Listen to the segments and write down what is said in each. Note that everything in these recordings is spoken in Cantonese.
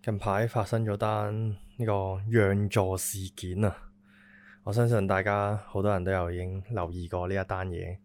近排發生咗單呢個讓座事件啊！我相信大家好多人都有已經留意過呢一單嘢。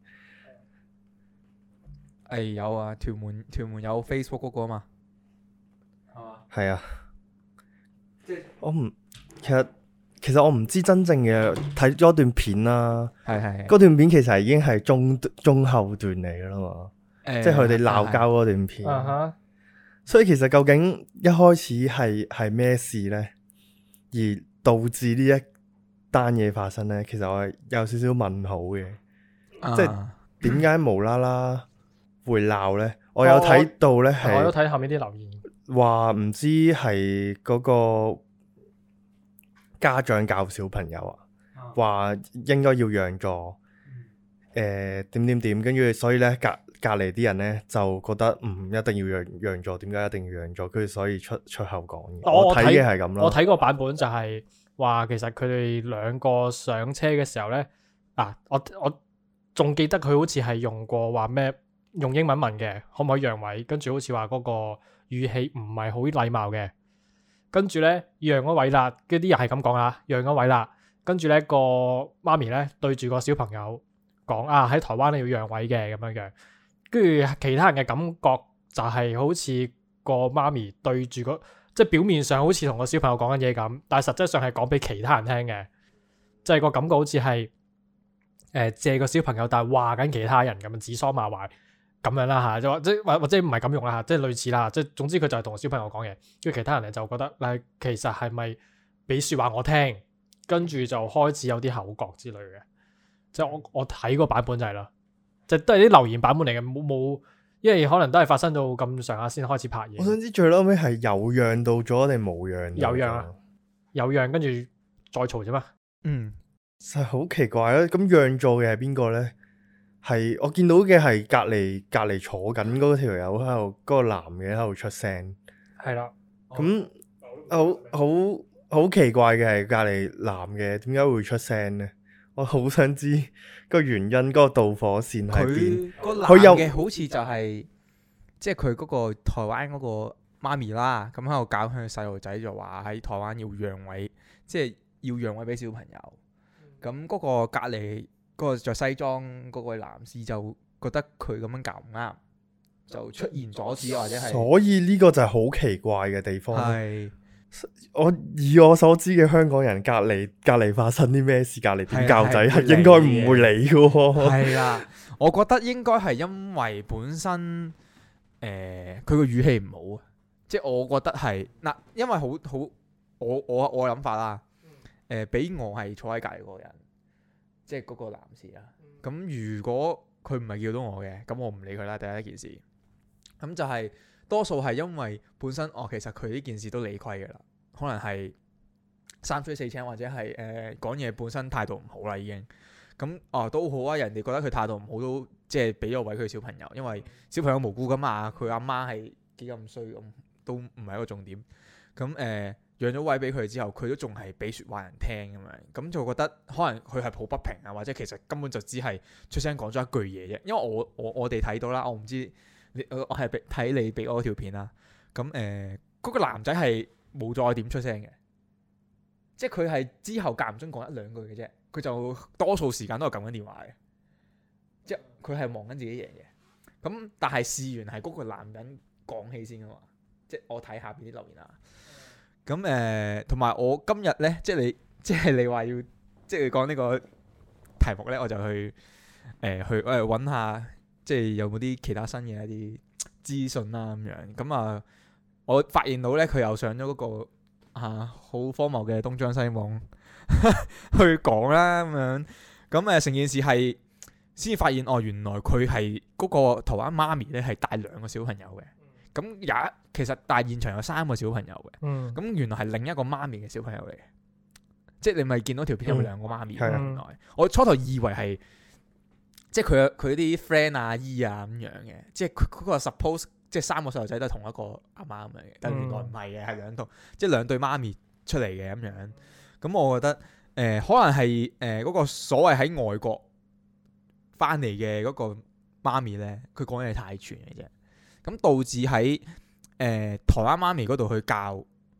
有啊，屯門有 Facebook 嗰個嘛，係嘛？ 係啊， 即係我唔其實我唔知真正嘅睇咗段片啦。 係嗰段片其實已經係中後段嚟㗎啦嘛，即係佢哋鬧交嗰段片。所以其實究竟一開始係咩事呢？而導致呢一單嘢發生呢？其實我係有少少問號嘅，即係點解無啦啦會鬧呢？我有睇到呢， 我都睇下面啲留言， 話唔知係嗰個家長教小朋友啊，話應該要讓座，點，跟住所以呢隔離啲人呢，就覺得唔一定要讓座，點解一定要讓座？跟住所以出口講嘅。我睇嘅係咁咯。 我睇個版本就係話其實佢哋兩個上車嘅時候呢，我仲記得佢好似係用過話咩用英文問嘅，可唔可以讓位？跟住好似話嗰個語氣唔係好禮貌嘅。跟住呢，讓咗位啦，跟啲人係咁講啊，讓咗位啦。跟住呢個媽咪呢，對住個小朋友講啊，喺台灣咧要讓位嘅咁樣樣。跟住其他人嘅感覺就係好似個媽咪對住即係表面上好似同個小朋友講緊嘢咁，但係實質上係講俾其他人聽嘅，即係個感覺好似係借個小朋友，但係話緊其他人咁樣指桑罵槐咁樣啦嚇，或者唔係咁用啦嚇，即係類似啦，即係總之佢就係同個小朋友講嘢，跟住其他人咧就覺得其實係咪俾説話我聽，跟住就開始有啲口角之類嘅，即係我睇個版本就係啦。就都係啲留言版本嚟嘅，冇，因為可能都係發生到咁上下先開始拍嘢。 我想知最嬲尾係有讓到咗定冇讓？ 有讓啊，有讓跟住再嘈啫嘛。 實好奇怪啊！咁讓座嘅係邊個呢？係我見到嘅係隔離坐緊嗰條友喺度，嗰個男嘅喺度出聲。 係啦， 咁好奇怪嘅係隔離男嘅點解會出聲呢？我好想知個原因，嗰個導火線喺邊？ 佢有嘅好似就係即係佢嗰個台灣嗰個媽咪啦，咁喺度教佢細路仔就話喺台灣要讓位，即係要讓位俾小朋友。咁嗰個隔離嗰個着西裝嗰位男士就覺得佢咁樣教唔啱，就出現阻止或者係。 所以呢個就係好奇怪嘅地方。 係。 以我所知嘅香港人隔離發生啲咩事，隔離點教仔係應該唔會理嘅喎。係啦，我覺得應該係因為本身佢個語氣唔好啊，即係我覺得係嗱，因為好我諗法啦，俾我係坐喺隔離嗰個人，即係嗰個男士啊。咁如果佢唔係叫到我嘅，咁我唔理佢啦。第一件事，咁就係。多數係因為本身其實佢呢件事都理虧嘅啦，可能係三催四請或者係講嘢本身態度唔好啦已經。咁都好啊，人哋覺得佢態度唔好都即係俾咗位佢小朋友，因為小朋友無辜噶嘛，佢阿媽係幾咁衰咁都唔係一個重點。咁讓咗位俾佢之後，佢都仲係俾説話人聽咁樣，咁就覺得可能佢係抱不平啊，或者其實根本就只係出聲講咗一句嘢啫。因為我哋睇到啦，我唔知。我係睇你俾我嗰條片啦，咁嗰個男仔係冇再點出聲嘅，即係佢係之後間唔中講一兩句嘅啫，佢就多數時間都係撳緊電話嘅，即係佢係忙緊自己嘢嘅。咁但係事緣係嗰個男人講起先噶嘛，即係我睇下邊啲留言啊。咁同埋我今日咧，即係你話要即係講呢個題目咧，我就去揾下。即係有冇啲其他新嘅一啲資訊啦咁樣，咁我發現到咧佢又上咗嗰個好荒謬嘅東張西望去講啦咁樣，咁成件事係先至發現原來佢係嗰個台灣媽咪咧係帶兩個小朋友嘅，咁其實但係現場有3個小朋友嘅，咁原來係另一個媽咪嘅小朋友嚟嘅，即係你咪見到條片有兩個媽咪，原來我初頭以為係。即係佢啲 friend 阿姨啊咁樣嘅，即係佢嗰個 suppose 即係3個細路仔都係同一個阿媽咁樣嘅，但係原來唔係嘅，係兩對媽咪出嚟嘅咁樣。咁我覺得可能係嗰個所謂喺外國翻嚟嘅嗰個媽咪咧，佢講嘢太串嘅啫，咁導致喺台灣媽咪嗰度去教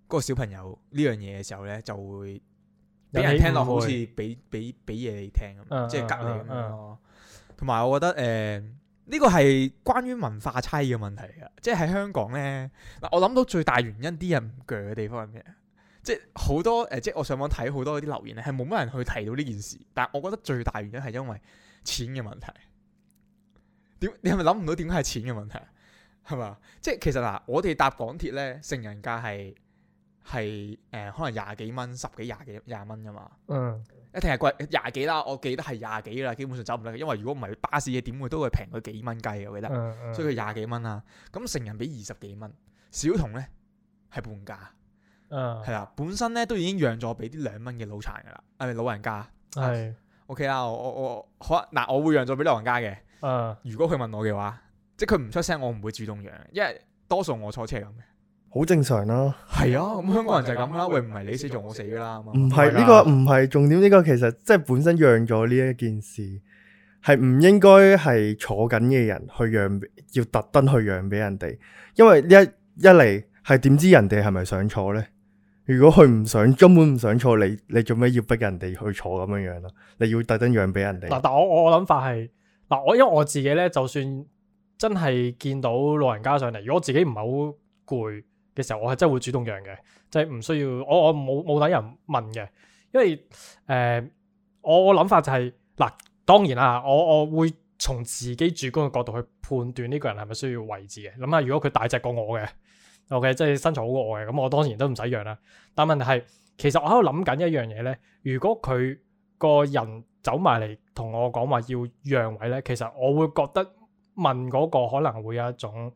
個小朋友呢樣嘢嘅時候咧，就會俾人聽落好似俾嘢你聽咁，即係隔離咁樣咯。同埋我覺得呢個係關於文化差異嘅問題㗎，即係喺香港咧嗱，我諗到最大原因啲人唔鋸嘅地方係咩？即係好多即係我上網睇好多嗰啲留言咧，係冇乜人去提到呢件事，但係我覺得最大原因係因為錢嘅問題。你係咪諗唔到點解係錢嘅問題？係嘛？即係其實嗱，我哋搭港鐵咧，成人價係可能廿幾蚊、十幾、廿蚊㗎嘛。一定係貴廿幾啦，我記得係廿幾啦，基本上走唔甩。因為如果唔係巴士嘅點會都會平佢幾蚊雞，我記得。所以佢廿幾蚊啦。咁成人俾20幾蚊，小童咧係半價。係啦，本身咧都已經讓咗俾啲2蚊嘅腦殘噶啦，老人家。係。OK 啦，我好嗱，我會讓咗俾老人家嘅。如果佢問我嘅話，即係佢唔出聲，我唔會主動讓，因為多數我坐車係咁嘅。好正常啦。 係啊，咁香港人就係咁啦。喂，唔係你死就我死噶啦。 唔係呢個唔係重點，呢個其實即係本身讓咗呢一件事，係唔應該係坐緊嘅人去讓，要特登去讓俾人哋，因為一嚟係點知人哋係咪想坐咧？如果佢唔想，根本唔想坐，你做咩要逼人哋去坐咁樣樣咯？你要特登讓俾人哋。 但我諗法係因為我自己咧，就算真係見到老人家上嚟，如果我自己唔係好攰嘅時候，我係真係會主動讓嘅，即係唔需要我冇等人問嘅，因為我諗法就係當然啦，我會從自己主觀嘅角度去判斷呢個人係咪需要位置嘅。諗下如果佢大隻過我嘅。OK， 即係身材好過我嘅，咁我當然都唔使讓啦。但問題係，其實我喺度諗緊一樣嘢咧。如果佢個人走埋嚟同我講話要讓位咧，其實我會覺得問嗰個可能會有一種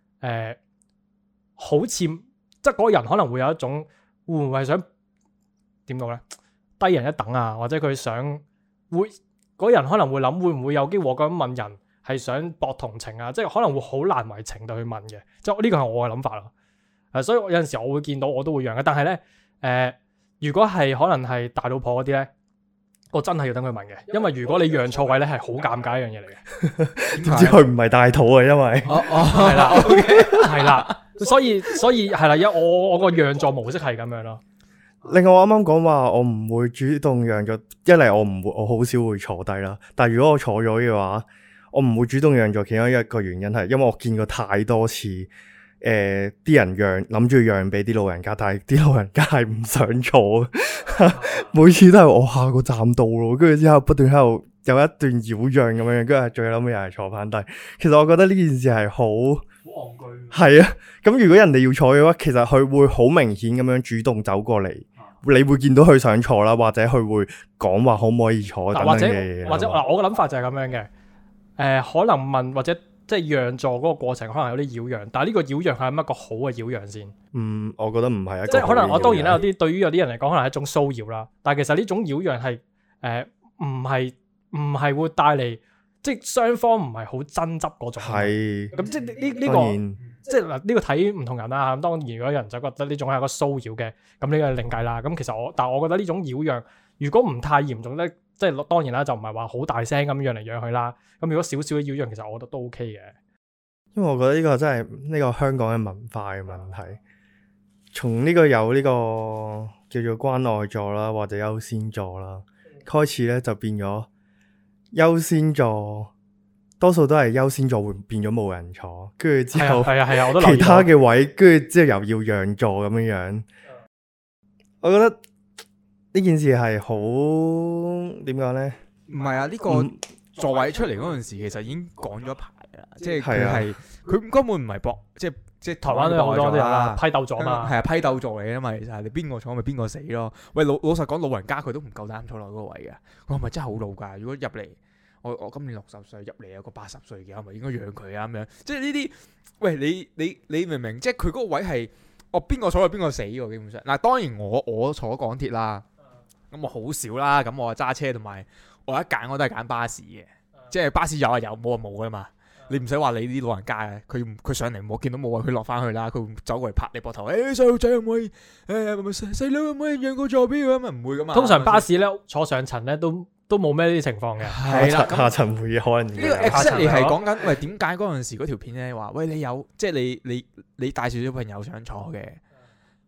好似即係嗰個人可能會有一種會唔會係想點講咧？低人一等啊，或者佢想嗰人可能會諗會唔會有機會咁問人係想博同情啊？即係可能會好難為情地去問嘅，即係呢個係我嘅諗法咯。所以有陣時我會見到我都會讓嘅，但係咧如果係可能係大老婆嗰啲咧，我真係要等佢問嘅，因為如果你讓錯位咧係好尷尬一樣嘢嚟嘅。 點知佢唔係大肚啊？因為係啦，係啦，所以係啦，我個讓座模式係咁樣咯。 另外我啱啱講話我唔會主動讓座，一嚟我好少會坐低啦。但係如果我坐咗嘅話，我唔會主動讓座，其中一個原因係因為我見過太多次。啲人諗住讓俾啲老人家，但係啲老人家係唔想坐，每次都係我下個站到咯，跟住之後不斷喺度有一段擾攘咁樣，跟住最後尾又係坐翻低。其實我覺得呢件事係好戇居。係啊，咁如果人哋要坐嘅話，其實佢會好明顯咁樣主動走過嚟，你會見到佢想坐啦，或者佢會講話可唔可以坐等等嘅嘢。或者我嘅諗法就係咁樣嘅，可能問或者。即係讓座嗰個過程可能有啲擾攘，但係呢個擾攘係一個好嘅擾攘先？ 我覺得唔係一個。 即係可能我當然啦，對於有啲人嚟講，可能係一種騷擾啦。但係其實呢種擾攘係唔係會帶嚟，即係雙方唔係好爭執嗰種。係。咁即係呢個，即係嗱呢個睇唔同人啦。咁當然如果有人就覺得呢種係一個騷擾嘅，咁呢個另計啦。咁其實但係我覺得呢種擾攘，如果唔太嚴重咧。即係當然啦，就唔係話好大聲咁讓嚟讓去啦。咁如果少少嘅擾攘，其實我覺得都 OK 嘅。 因為我覺得呢個真係呢個香港嘅文化嘅問題。從呢個有呢個叫做關愛座啦，或者優先座啦，開始咧就變咗優先座，多數都係優先座會變咗冇人坐，跟住之後我都其他嘅位，跟住之後又要讓座咁樣樣。我覺得。呢件事係好點講咧？ 唔係啊！呢個座位出嚟嗰陣時，其實已經講咗一排啦。即係佢根本唔係搏，即係台灣都有好多啲啦，批鬥座嘛。係啊，批鬥座嚟嘅嘛。其實你邊個坐咪邊個死咯。喂，老實講，老人家佢都唔夠膽坐落嗰個位嘅。佢係咪真係好老㗎？如果入嚟，我今年60歲，入嚟有個80歲嘅，係咪應該讓佢啊？咁樣即係呢啲。喂，你明唔明？即係佢嗰個位係邊個坐就邊個死喎。基本上嗱，當然我坐港鐵啦。咁我好少啦，咁我揸車同埋我一揀我都係揀巴士嘅，即係巴士有啊有，冇啊冇噶嘛。你唔使話你啲老人家嘅，佢上嚟我見到冇啊，佢落翻去啦，佢會走過嚟拍你膊頭，細路仔可唔可以？細佬可唔可以讓個座邊咁啊？唔會噶嘛。通常巴士咧坐上層咧都冇咩呢啲情況嘅。係啦，下層會可能。呢個 exactly 係講緊，喂點解嗰陣時嗰條片咧話，喂你有即係你帶住小朋友想坐嘅？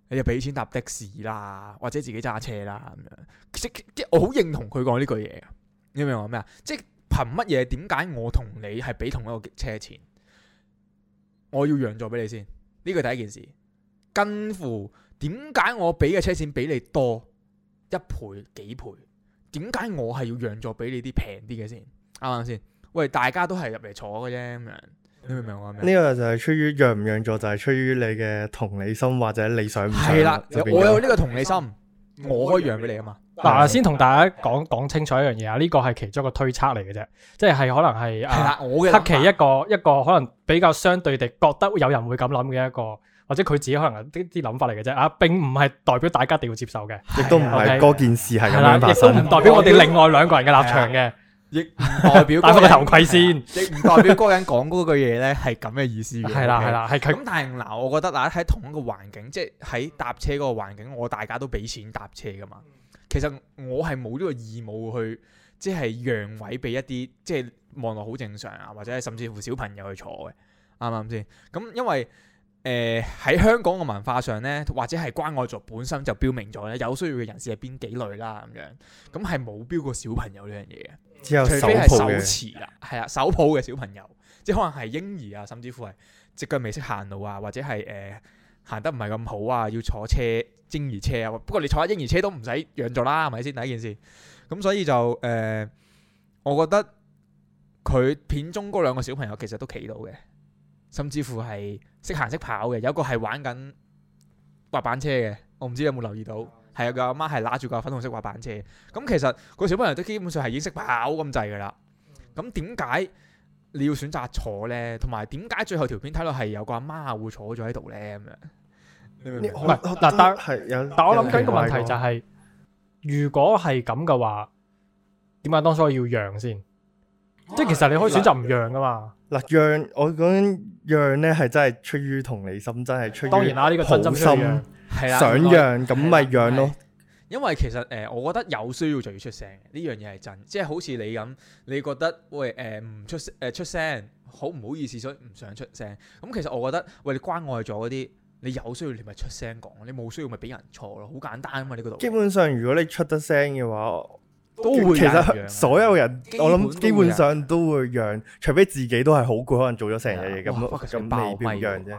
你就俾錢搭的士啦，或者自己揸車啦咁樣。即我好認同佢講呢句嘢，你明唔明我咩啊？即係憑乜嘢？點解我同你係俾同一個車錢？我要讓座俾你先，呢個第一件事。近乎點解我俾嘅車錢比你多1倍幾倍？點解我係要讓座俾你啲平啲嘅先？啱唔啱先？喂，大家都係入嚟坐嘅啫咁樣。你明唔明我咩？ 呢個就係出於讓唔讓座，就係出於你嘅同理心或者你想唔想。 係啦，我有呢個同理心，我可以讓俾你啊嘛。 嗱，先同大家講清楚一樣嘢啊，呢個係其中一個推測嚟嘅啫，即係可能係黑奇一個可能比較相對地覺得有人會咁諗嘅一個，或者佢自己可能啲諗法嚟嘅啫啊，並唔係代表大家一定要接受嘅， 亦都唔係嗰件事係咁樣發生， 亦都唔代表我哋另外兩個人嘅立場嘅。 亦唔代表戴翻個頭盔先， 亦唔代表嗰個人講嗰句嘢咧係咁嘅意思嘅。 係啦，係咁。但係嗱，我覺得嗱喺同一個環境，即係喺搭車嗰個環境，我大家都俾錢搭車噶嘛。其實我係冇呢個義務去即係讓位俾一啲即係望落好正常啊，或者甚至乎小朋友去坐嘅，啱唔啱先？咁因為喺香港嘅文化上咧，或者係關愛座本身就標明咗咧，有需要嘅人士係邊幾類啦咁樣。咁係冇標過小朋友呢樣嘢嘅。除非係手持啦，係啊，手抱嘅小朋友，即係可能係嬰兒啊，甚至乎係隻腳未識行路啊，或者係行得唔係咁好啊，要坐車嬰兒車啊。不過你坐下嬰兒車都唔使讓座啦，係咪先？第一件事。咁所以就我覺得佢片中嗰2個小朋友其實都企到嘅，甚至乎係識行識跑嘅。有一個係玩緊滑板車嘅，我唔知你有冇留意到。係啊，佢阿媽係揦住個粉紅色滑板車。咁其實個小朋友都基本上係已經識跑咁滯噶啦。咁點解你要選擇坐咧？同埋點解最後條片睇到係有個阿媽會坐咗喺度咧？咁樣你明唔明？唔係嗱， 但我諗緊個問題就係，如果係咁嘅話，點解當初要讓先？即係其實你可以選擇唔讓噶嘛。 嗱，讓我講緊讓咧係真係出於同理心，真係出於當然啦，呢個真心讓。 係啦， 想讓咁咪讓咯。 因為其實我覺得有需要就要出聲，呢樣嘢係真。即係好似你咁，你覺得喂唔出聲，好唔好意思，所以唔想出聲。咁其實我覺得喂，你關愛咗嗰啲，你有需要你咪出聲講，你冇需要咪俾人錯咯，好簡單啊嘛呢個道理。基本上如果你出得聲嘅話， 都會其實所有人我諗基本上都會讓，除非自己都係好攰，可能做咗成日嘢咁未必讓啫。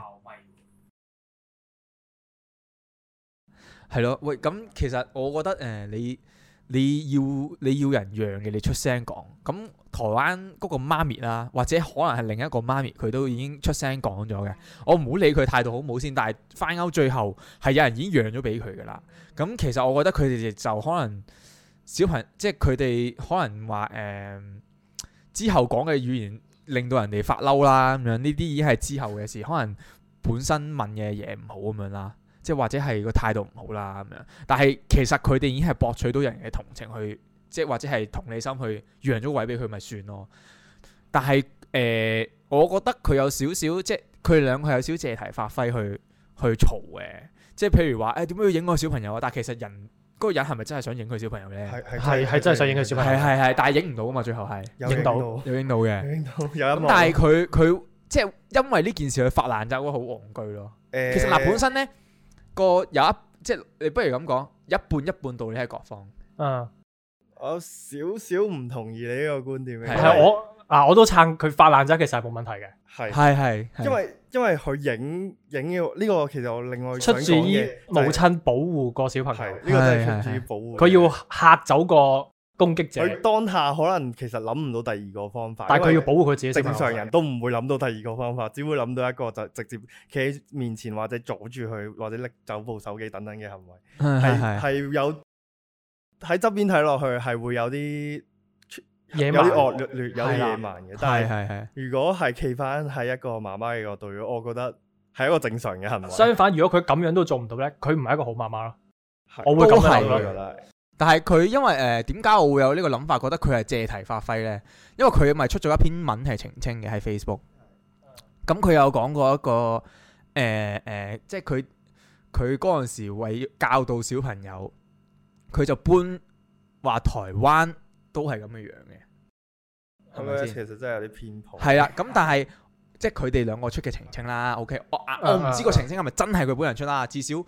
係咯，喂，咁其實我覺得你要人讓嘅，你出聲講。咁台灣嗰個媽咪啦，或者可能係另一個媽咪，佢都已經出聲講咗嘅。我唔好理佢態度好唔好先，但係翻歐最後係有人已經讓咗俾佢噶啦。咁其實我覺得佢哋就可能小朋友，即係佢哋可能話之後講嘅語言令到人哋發嬲啦咁樣，呢啲已經係之後嘅事，可能本身問嘅嘢唔好咁樣啦。即係或者係個態度唔好啦咁樣，但係其實佢哋已經係博取到人嘅同情去，即係或者係同理心去讓咗位俾佢咪算咯。但係我覺得佢有少少，即係佢哋兩個係有少少借題發揮去嘈嘅。即係譬如話點解要影個小朋友啊？但係其實嗰個人係咪真係想影佢小朋友咧？ 係真係想影佢小朋友。 係，但係影唔到啊嘛，最後係影到有影到嘅。 咁但係佢即係因為呢件事佢發爛渣，覺得好戇居咯。其實本身咧。即係你不如咁講，一半道理喺各方。 我有少少唔同意你呢個觀點嘅。 係我都撐佢發爛渣，其實係冇問題嘅。 係，因為佢影嘅呢個其實我另外想講嘅出自於母親保護個小朋友。 呢個真係出自於保護。 佢要嚇走個攻擊者。 佢當下可能其實諗唔到第二個方法， 但係佢要保護佢自己。 正常人都唔會諗到第二個方法，只會諗到一個就直接企喺面前或者阻住佢，或者拎走部手機等等嘅行為。係有喺側邊睇落去係會有啲有啲惡劣，有啲野蠻嘅。但係如果係企翻喺一個媽媽嘅角度，我覺得係一個正常嘅行為。 相反，如果佢咁樣都做唔到咧，佢唔係一個好媽媽咯。我會咁樣諗咯。 但係佢因為點解我會有呢個諗法，覺得佢係借題發揮呢？因為佢咪出咗一篇文係澄清嘅喺 Facebook。咁佢有講過一個即係佢嗰陣時為教導小朋友，佢就搬話台灣都係咁嘅樣嘅，係咪先？ 其實真係有啲偏頗。 係啦，咁但係即係佢哋兩個出嘅澄清啦。OK，我唔知個澄清係咪真係佢本人出啦，至少。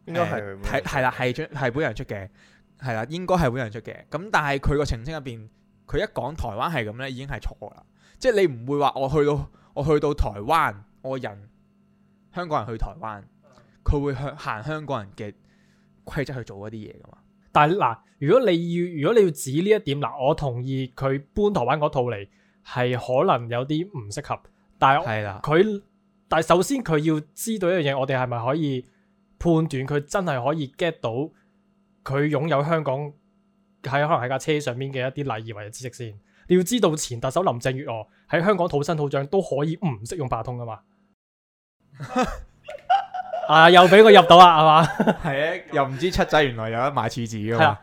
應該係係啦，係本人出嘅，係啦，應該係本人出嘅。咁但係佢個澄清入邊，佢一講台灣係咁咧，已經係錯啦。即係你唔會話我去到台灣，香港人去台灣，佢會行香港人嘅規則去做一啲嘢噶嘛？ 但係嗱，如果你要指呢一點嗱，我同意佢搬台灣嗰套嚟係可能有啲唔適合，但係首先佢要知道一樣嘢，我哋係咪可以判斷佢真係可以 get 到佢擁有香港可能喺架車上面嘅一啲禮儀或者知識先？你要知道前特首林鄭月娥喺香港土生土長都可以唔識用八達通噶嘛？又俾佢入到啦，係嘛？ 係啊，又唔知七仔原來有得買廁紙噶嘛？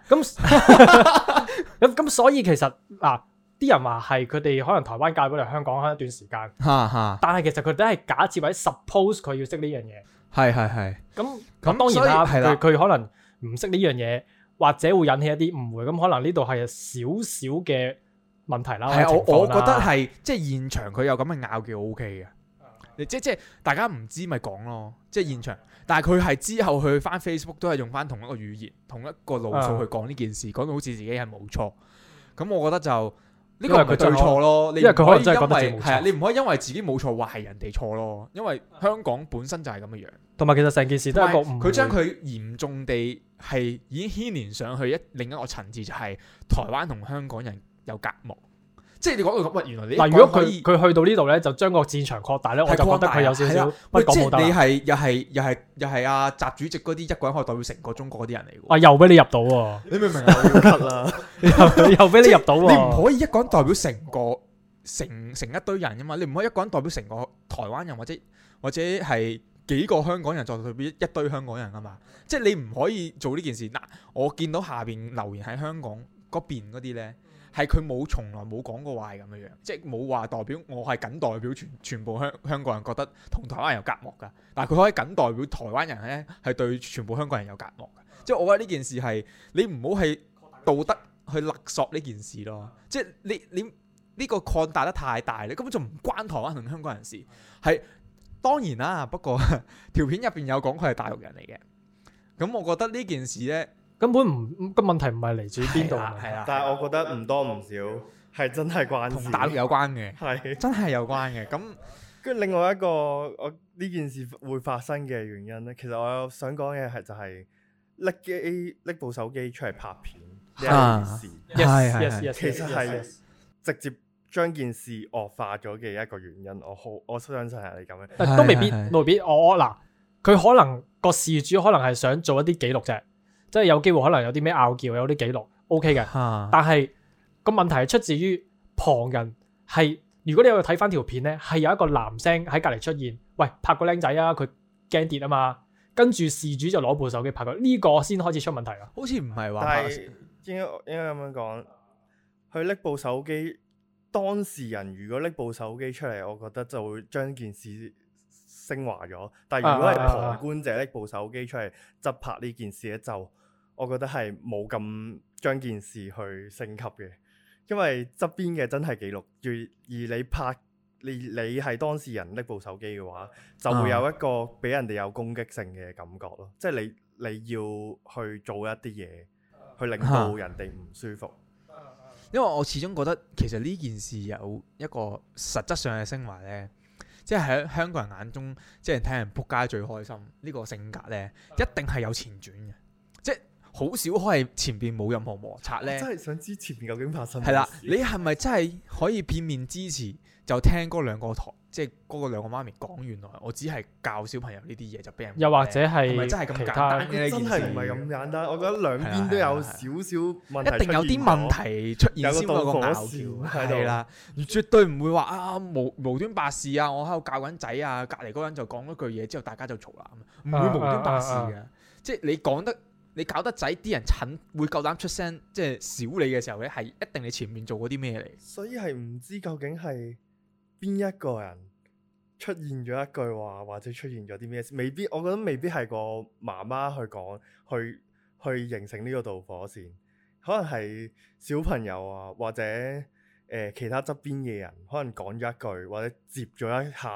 咁所以其實嗱，啲人話係佢哋可能台灣嫁咗嚟香港一段時間，但係其實佢都係假設或者 suppose 佢要識呢樣嘢。 係。 咁當然啦，佢可能唔識呢樣嘢，或者會引起一啲誤會。咁可能呢度係少少嘅問題啦。係我覺得係即係現場佢有咁嘅拗撬 OK 嘅。即係大家唔知咪講咯，即係現場。但係佢係之後去翻 Facebook 都係用翻同一個語言、同一個路數去講呢件事，講到好似自己係冇錯。咁我覺得就呢個係佢對錯咯。因為佢可能真係覺得自己冇錯。係啊，你唔可以因為自己冇錯話係人哋錯咯。因為香港本身就係咁嘅樣。同埋其實成件事都係一個誤會。 佢將佢嚴重地係已經牽連上去另一個層次，就係台灣同香港人有隔膜。即係你講到咁，原來你如果佢去到呢度咧，就將個戰場擴大咧，我就覺得佢有少少不講武德。 你係又係阿習主席嗰啲一個人可以代表成個中國嗰啲人嚟喎。 又俾你入到喎！ 你明唔明啊？我要咳啦！ 又俾你入到喎！ 你唔可以一個人代表成一堆人噶嘛？你唔可以一個人代表成個台灣人或者係幾個香港人再代表一堆香港人噶嘛？即係你唔可以做呢件事。嗱，我見到下邊留言喺香港嗰邊嗰啲咧。係佢從來冇講過話係咁樣，即係冇話代表我係僅代表全部香港人覺得同台灣人有隔膜㗎，但係佢可以僅代表台灣人咧係對全部香港人有隔膜㗎。即係我覺得呢件事係你唔好係道德去勒索呢件事咯。即係你呢個擴大得太大，你根本就唔關台灣同香港人事。係當然啦，不過條片入邊有講佢係大陸人嚟嘅，咁我覺得呢件事咧。 根本個問題唔係嚟自邊度， 但係我覺得唔多唔少係真係關事， 同大陸有關嘅， 係真係有關嘅。咁跟住另外一個我呢件事會發生嘅原因咧，其實我有想講嘅係就係拎部手機出嚟拍片呢件事，其實係直接將件事惡化咗嘅一個原因。我相信係你咁樣， 都未必。我嗱，佢可能個事主可能係想做一啲記錄啫。即係有機會可能有啲咩拗撬，有啲記錄 OK 嘅，但係個問題係出自於旁人係，如果你有睇翻條片咧，係有一個男聲喺隔離出現，喂，拍個僆仔啊，佢驚跌啊嘛，跟住事主就攞部手機拍佢，呢個先開始出問題啦。 好似唔係話， 但係應該咁樣講，佢拎部手機，當事人如果拎部手機出嚟，我覺得就會將件事升華咗。但係如果係旁觀者拎部手機出嚟執拍呢件事咧，就我覺得係冇咁將件事去升級嘅，因為側邊嘅真係記錄，而你拍你係當事人拎部手機嘅話，就會有一個俾人哋有攻擊性嘅感覺咯。即係你要去做一啲嘢，去令到人哋唔舒服。 因為我始終覺得其實呢件事有一個實質上嘅升華咧，即係喺香港人眼中，即係睇人仆街最開心呢個性格咧，一定係有前轉嘅。即係好少可以前邊冇任何摩擦咧。 真係想知前邊究竟發生咩事。 係啦，你係咪真係可以片面支持就聽嗰兩個台，即係嗰個兩個媽咪講，原來我只係教小朋友呢啲嘢就俾人。 又或者係咪真係咁簡單嘅呢件事？ 真係唔係咁簡單。我覺得兩邊都有少少問題， 一定有啲問題出現先會有個拗撬。係啦，絕對唔會話啊無端白事啊！我喺度教緊仔啊，隔離嗰個人就講咗句嘢之後，大家就嘈啦，唔會無端白事嘅。即係你搞得仔，啲人會夠膽出聲，即係少你嘅時候咧，係一定你前面做過啲咩嚟。 所以係唔知究竟係邊一個人出現咗一句話，或者出現咗啲咩事？我覺得未必係個媽媽去講，去形成呢個導火線。可能係小朋友啊，或者其他側邊嘅人，可能講咗一句，或者接咗一下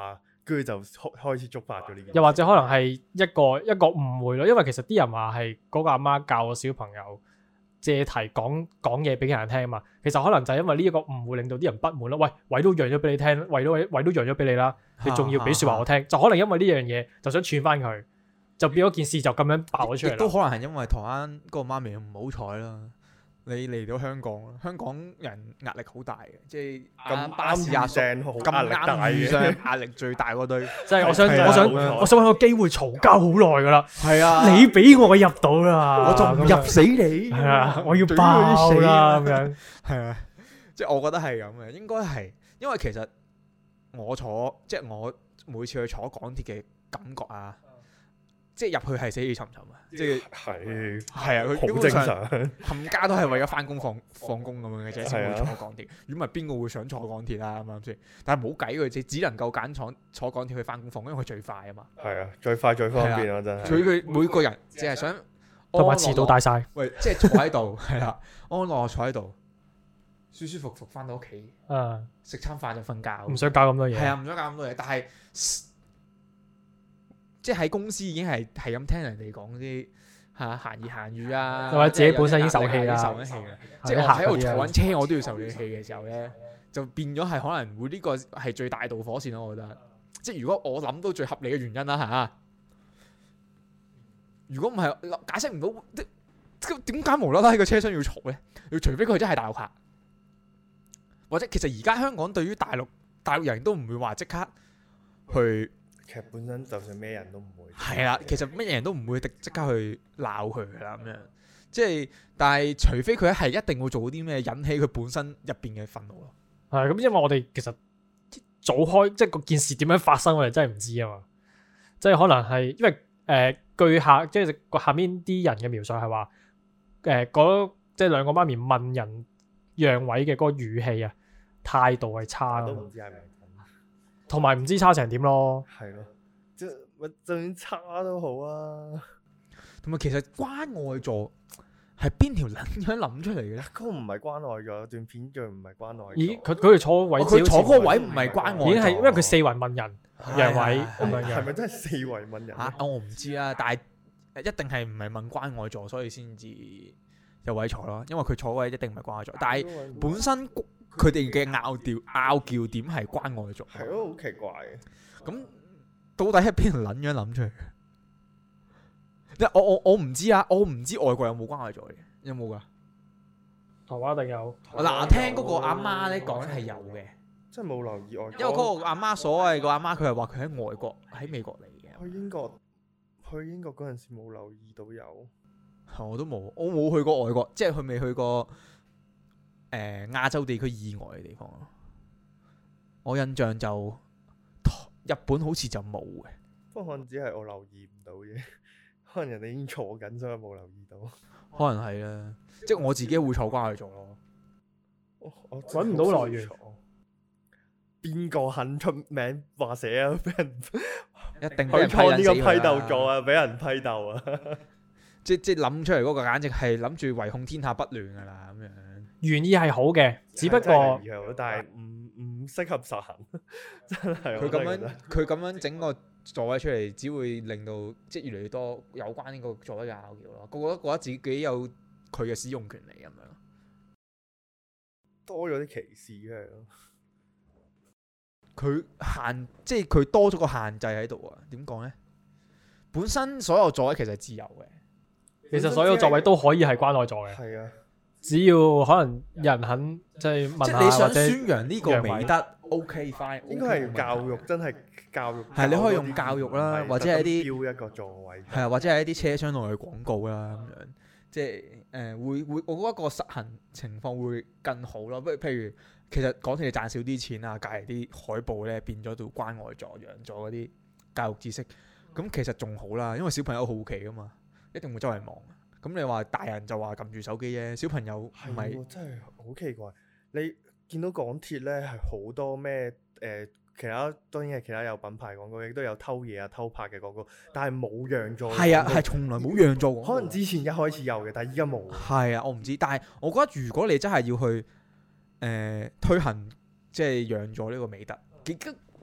跟住就開始觸發咗呢件事。 又或者可能係一個誤會咯，因為其實啲人話係嗰個阿媽教個小朋友借題講嘢俾人聽啊嘛，其實可能就係因為呢一個誤會令到啲人不滿咯。喂，位都讓咗俾你聽，位都讓咗俾你啦，你仲要俾説話我聽，就可能因為呢樣嘢就想串翻佢，就變咗件事就咁樣爆咗出嚟啦。 亦都可能係因為台灣嗰個媽咪唔好彩啦。你嚟到香港，香港人壓力好大嘅，即係咁巴士阿叔咁啱遇上壓力最大嗰堆， 即係我想揾個機會嘈交好耐噶啦。 係啊， 你俾我入到啦， 我仲唔入死你？ 係啊，我要爆啦咁樣。 係啊，即係我覺得係咁嘅，應該係因為其實即係我每次去坐港鐵嘅感覺啊。即係入去係死氣沉沉啊！即係係啊，佢基本上冚家都係為咗翻工放工咁樣嘅啫，先會坐港鐵。如果唔係，邊個會想坐港鐵啊？啱唔啱先？但係冇計佢只能夠揀坐港鐵去翻工放工，因為佢最快啊嘛。係啊，最快最方便啊！真係。佢每個人淨係想同埋遲到大晒。 喂，即係坐喺度係啦，安樂坐喺度，舒舒服服翻到屋企，食餐飯就瞓覺， 唔想搞咁多嘢。 係啊，唔想搞咁多嘢，但係。即係喺公司已經係咁聽人哋講啲閒言閒語啊， 或者自己本身已經受氣啦， 即係我喺度坐緊車，我都要受你氣嘅時候咧，就變咗係可能會呢個係最大導火線咯。我覺得，即係如果我諗到最合理嘅原因啦嚇，如果唔係解釋唔到，點解無啦啦喺個車廂要嘈咧？要除非佢真係大陸客，或者其實而家香港對於大陸人都唔會話即刻去。 其實本身就算咩人都唔會係啦，其實咩人都唔會即刻去鬧佢噶啦咁樣，即係但係除非佢係一定會做啲咩引起佢本身入邊嘅憤怒咯。 係咁，因為我哋其實早開即係個件事點樣發生，我哋真係唔知啊嘛。即係可能係因為據即係下面啲人嘅描述係話即係兩個媽咪問人讓位嘅嗰個語氣啊，態度係差咯。 都唔知係咪。 同埋唔知差成點咯， 係咯，就算差都好啊。 同埋其實關愛座係邊條撚樣諗出嚟嘅咧？ 嗰個唔係關愛座，段片仲唔係關愛座。 咦？佢哋坐位， 佢坐嗰個位唔係關愛座， 已經係因為佢四圍問人讓位咁樣嘅。 係咪真係四圍問人？ 我唔知啊，但係一定係唔係問關愛座，所以先至有位坐咯。因為佢坐位一定唔係關愛座，但係本身。佢哋嘅拗撬點係關愛座， 係咯，好奇怪嘅。 咁到底係邊條撚樣諗出嚟嘅？我唔知啊，我唔知外國有冇關愛座嘅，有冇㗎？ 台灣一定有。 嗱，聽嗰個阿媽咧講係有嘅， 真係冇留意外國。 因為嗰個阿媽所謂個阿媽，佢係話佢喺外國喺美國嚟嘅。 去英國嗰陣時冇留意到有。 我都冇，我冇去過外國，即係佢未去過。亞洲地區以外嘅地方咯，我印象就日本好似就冇嘅， 不過可能只係我留意唔到啫，可能人哋已經坐緊，所以冇留意到。 可能係啦，即係我自己會坐關愛座咯。 我揾唔到來源， 邊個肯出名話寫啊？俾人一定去錯呢個批鬥座啊！俾人批鬥啊！ 即係諗出嚟嗰個，簡直係諗住唯恐天下不亂噶啦咁樣。 原意係好嘅，只不過但係唔適合實行，真係佢咁樣整個座位出嚟，只會令到即係越嚟越多有關呢個座位嘅拗撬咯。個個都覺得自己有佢嘅使用權利咁樣， 多咗啲歧視嘅咯。 佢即係佢多咗個限制喺度啊？點講咧？本身所有座位其實係自由嘅， 其實所有座位都可以係關愛座嘅。 係啊。 只要可能有人肯即係問下， 即係你想宣揚呢個美德 ，OK fine， 應該係教育，真係教育。 係你可以用教育啦，或者係標一個座位。 係啊，或者係一啲車廂內嘅廣告啦咁樣，即係會，我覺得個實行情況會更好咯。譬如其實港鐵賺少啲錢啊，隔離啲海報咧變咗做關愛座、讓座嗰啲教育知識，咁其實仲好啦，因為小朋友好奇噶嘛，一定會周圍望。咁你話大人就話撳住手機啫，小朋友係咪真係好奇怪？你見到港鐵咧係好多咩其他當然係其他有品牌廣告，亦都有偷嘢啊、偷拍嘅廣告，但係冇讓座。 係啊，係從來冇讓座。 可能之前一開始有嘅，但係依家冇。 係啊，我唔知，但係我覺得如果你真係要去推行即係讓座呢個美德，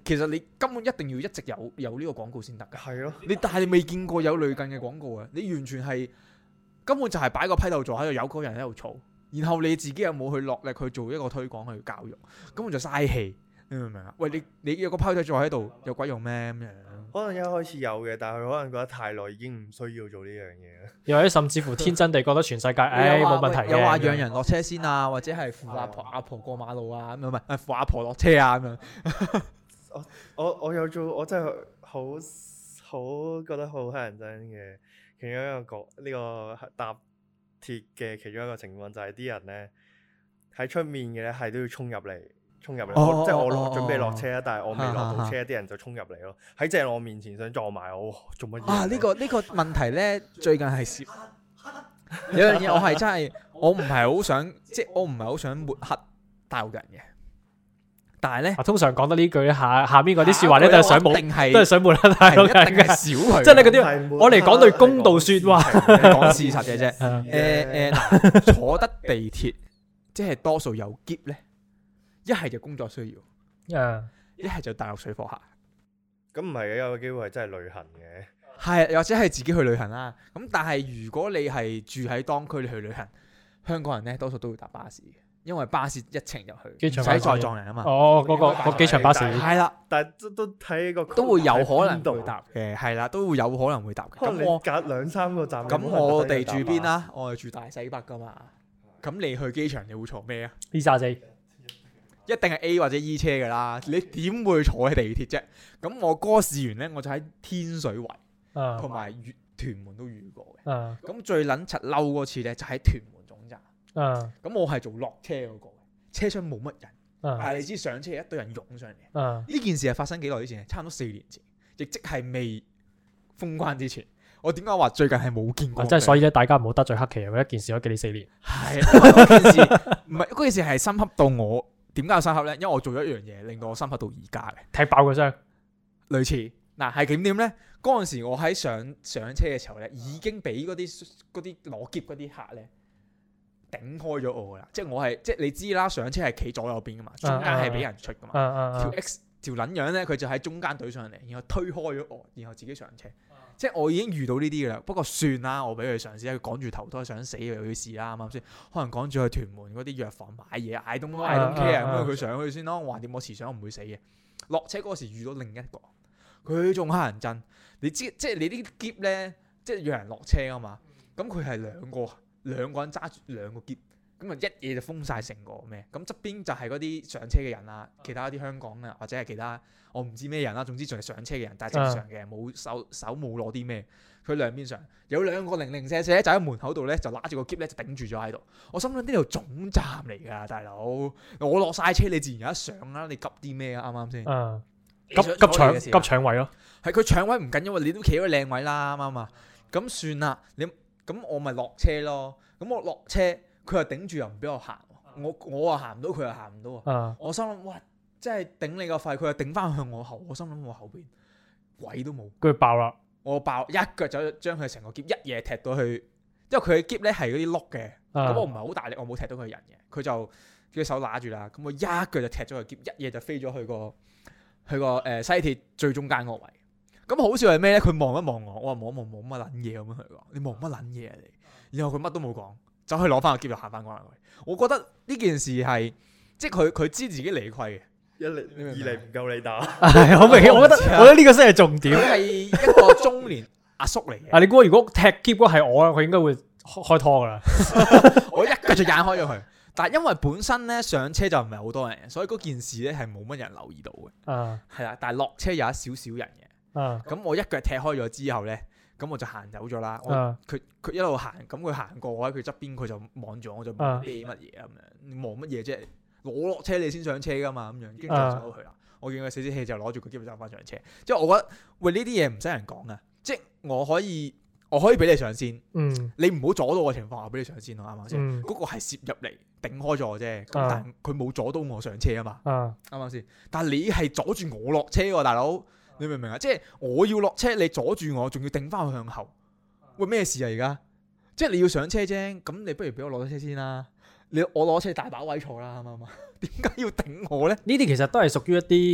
其實你根本一定要一直有呢個廣告先得㗎。 係咯， 但係你未見過有類近嘅廣告啊！你完全係根本就係擺個批鬥座喺度，有個人喺度嘈，然後你自己又冇去落力去做一個推廣去教育，根本就嘥氣。你明唔明啊？喂，你有個批鬥座喺度有鬼用咩咁樣？ 可能一開始有嘅，但係佢可能覺得太耐，已經唔需要做呢樣嘢啦。 又或者甚至乎天真地覺得全世界冇問題嘅， 又話讓人落車先啊，或者係扶阿婆過馬路啊，咁樣唔係扶阿婆落車啊咁樣。 我有做，我真係好覺得好乞人憎嘅。其中一個呢個搭鐵嘅其中一個情況就係啲人咧喺出面嘅咧係都要衝入嚟。即係我準備落車啦，但係我未落到車，啲人就衝入嚟咯，喺正我面前想撞埋我，做乜嘢？ 啊！呢個問題咧，最近係涉有樣嘢，我係真係我唔係好想，即係我唔係好想抹黑大陸人嘅。但係咧， 通常講得呢句下面嗰啲説話咧，都係想抹黑大陸人嘅， 少佢。 即係你嗰啲，我嚟講句公道説話， 講事實嘅啫。坐得地鐵，即係多數有喼咧。一係就工作需要，一係就大陸水貨客。 咁唔係嘅，有個機會係真係旅行嘅。 係，或者係自己去旅行啦。咁但係如果你係住喺當區，你去旅行，香港人咧多數都會搭巴士嘅，因為巴士一程入去，唔使再撞人啊嘛。 哦，嗰個機場巴士係啦， 但係都睇個都會有可能會搭嘅，係啦，都會有可能會搭嘅。 咁我隔2-3個站。 咁我哋住邊啦？我哋住大西北噶嘛。咁你去機場你會坐咩啊 ？B34。 一定係 A 或者 E 車㗎啦，你點會坐喺地鐵啫？咁我嗰個試完咧，我就喺天水圍同埋屯門都遇過嘅。咁最撚柒嬲嗰次咧，就喺屯門總站。咁我係做落車嗰個，車廂冇乜人，但係你知上車一堆人湧上嚟。呢件事係發生幾耐之前？差唔多4年前，亦即係未封關之前。我點解話最近係冇見過？ 即係所以咧，大家唔好得罪黑旗啊！一件事可以記你4年。 係嗰件事，唔係嗰件事係深刻到我。點解有深刻咧？因為我做咗一樣嘢，令到我深刻到而家嘅。 踢爆個箱， 類似嗱係點咧？嗰陣時我喺上車嘅時候咧，已經俾嗰啲攞喼嗰啲客咧頂開咗我啦。即係你知啦，上車係企左右邊噶嘛，中間係俾人出噶嘛。條撚樣咧，佢就喺中間對上嚟，然後推開咗我，然後自己上車。即係我已經遇到呢啲噶啦，不過算啦，我俾佢嘗試，佢趕住頭都係想死嘅，佢事啦，啱唔啱先？可能趕住去屯門嗰啲藥房買嘢，I don't care，咁佢上去先咯。我話點我遲上唔會死嘅。落車嗰時遇到另一個，佢仲乞人憎。你知即係你啲喼咧，即係讓人落車啊嘛。咁佢係兩個人揸住2個喼，咁啊一嘢就封晒成個咩？咁側邊就係嗰啲上車嘅人啦，其他啲香港啊或者係其他。我唔知咩人啦，總之仲係上車嘅人，但係正常嘅，冇手冇攞啲咩。佢兩邊上有2個零零舍舍就喺門口度咧，就揦住個喼咧就頂住咗喺度。我心諗呢度總站嚟㗎，大佬，我落晒車，你自然有得上啦。你急啲咩啊？啱啱先？急搶位咯。 係佢搶位唔緊要，你都企喺靚位啦，啱啱啊？咁算啦，咁我咪落車咯。咁我落車，佢又頂住又唔俾我行，我又行唔到，佢又行唔到。我心諗哇！真係頂你個肺，佢又頂翻向我後，我心諗我後邊鬼都冇， 跟住爆啦！ 我爆一腳就將佢成個喼一嘢踢到去，因為佢嘅喼咧係嗰啲碌嘅，咁我唔係好大力，我冇踢到佢人嘅，佢就隻手揦住啦，咁我一腳就踢咗佢喼，一嘢就飛咗去個西鐵最中間個位。咁好笑係咩咧？佢望一望我，我話望冇乜撚嘢咁樣佢講，你望乜撚嘢啊你？然後佢乜都冇講，走去攞翻個喼就行翻過嚟。我覺得呢件事係即係佢知自己理虧嘅。 1嚟2嚟唔夠你打， 係好明顯。我覺得呢個先係重點。 佢係一個中年阿叔嚟嘅。 你估如果踢喼嗰係我，佢應該會開拖噶啦。 我一腳就踹開咗佢。但係因為本身咧上車就唔係好多人，所以嗰件事咧係冇乜人留意到嘅。係啦，但係落車有一少少人嘅。咁我一腳踢開咗之後咧，咁我就行走咗啦。佢一路行，咁佢行過我喺佢側邊，佢就望住我就問乜嘢咁樣？你望乜嘢啫？我落車你先上車噶嘛，咁樣跟住就走咗去啦。我見佢死死氣就攞住個喼就走翻上車。即係我覺得喂呢啲嘢唔使人講啊，即係我可以俾你上先。你唔好阻到我情況下俾你上先咯，啱唔啱先？嗰個係攝入嚟頂開咗我啫，但係佢冇阻到我上車啊嘛，啱唔啱先？但係你係阻住我落車喎，大佬，你明唔明啊？即係我要落車，你阻住我，仲要頂翻去向後。喂，咩事啊而家？即係你要上車啫，咁你不如俾我攞咗車先啦。我攞車大把位坐啦，啱唔啱？點解要頂我咧？ 呢啲其實都係屬於一啲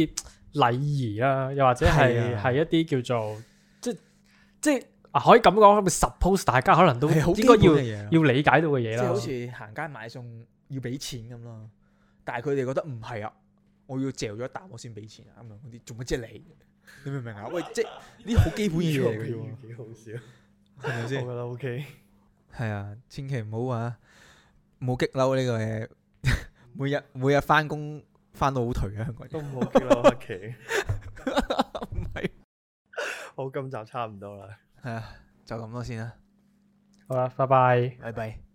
禮儀啦，又或者係係一啲叫做即係可以咁講，suppose 大家可能都應該要理解到嘅嘢啦。 即係好似行街買餸要俾錢咁咯，但係佢哋覺得唔係啊，我要嚼咗一啖我先俾錢啊，咁樣嗰啲做乜啫你？你明唔明啊？喂，即係呢啲好基本嘅嘢嚟嘅啫， 幾好笑， 係咪先？ 我覺得 OK。 係啊，千祈唔好話冇激嬲呢個嘢，每日翻工翻到好頹啊，香港人都冇激嬲黑棋。 唔係， 好，今集差唔多啦。 係啊，就咁多先啦， 好啦，拜拜。 拜拜。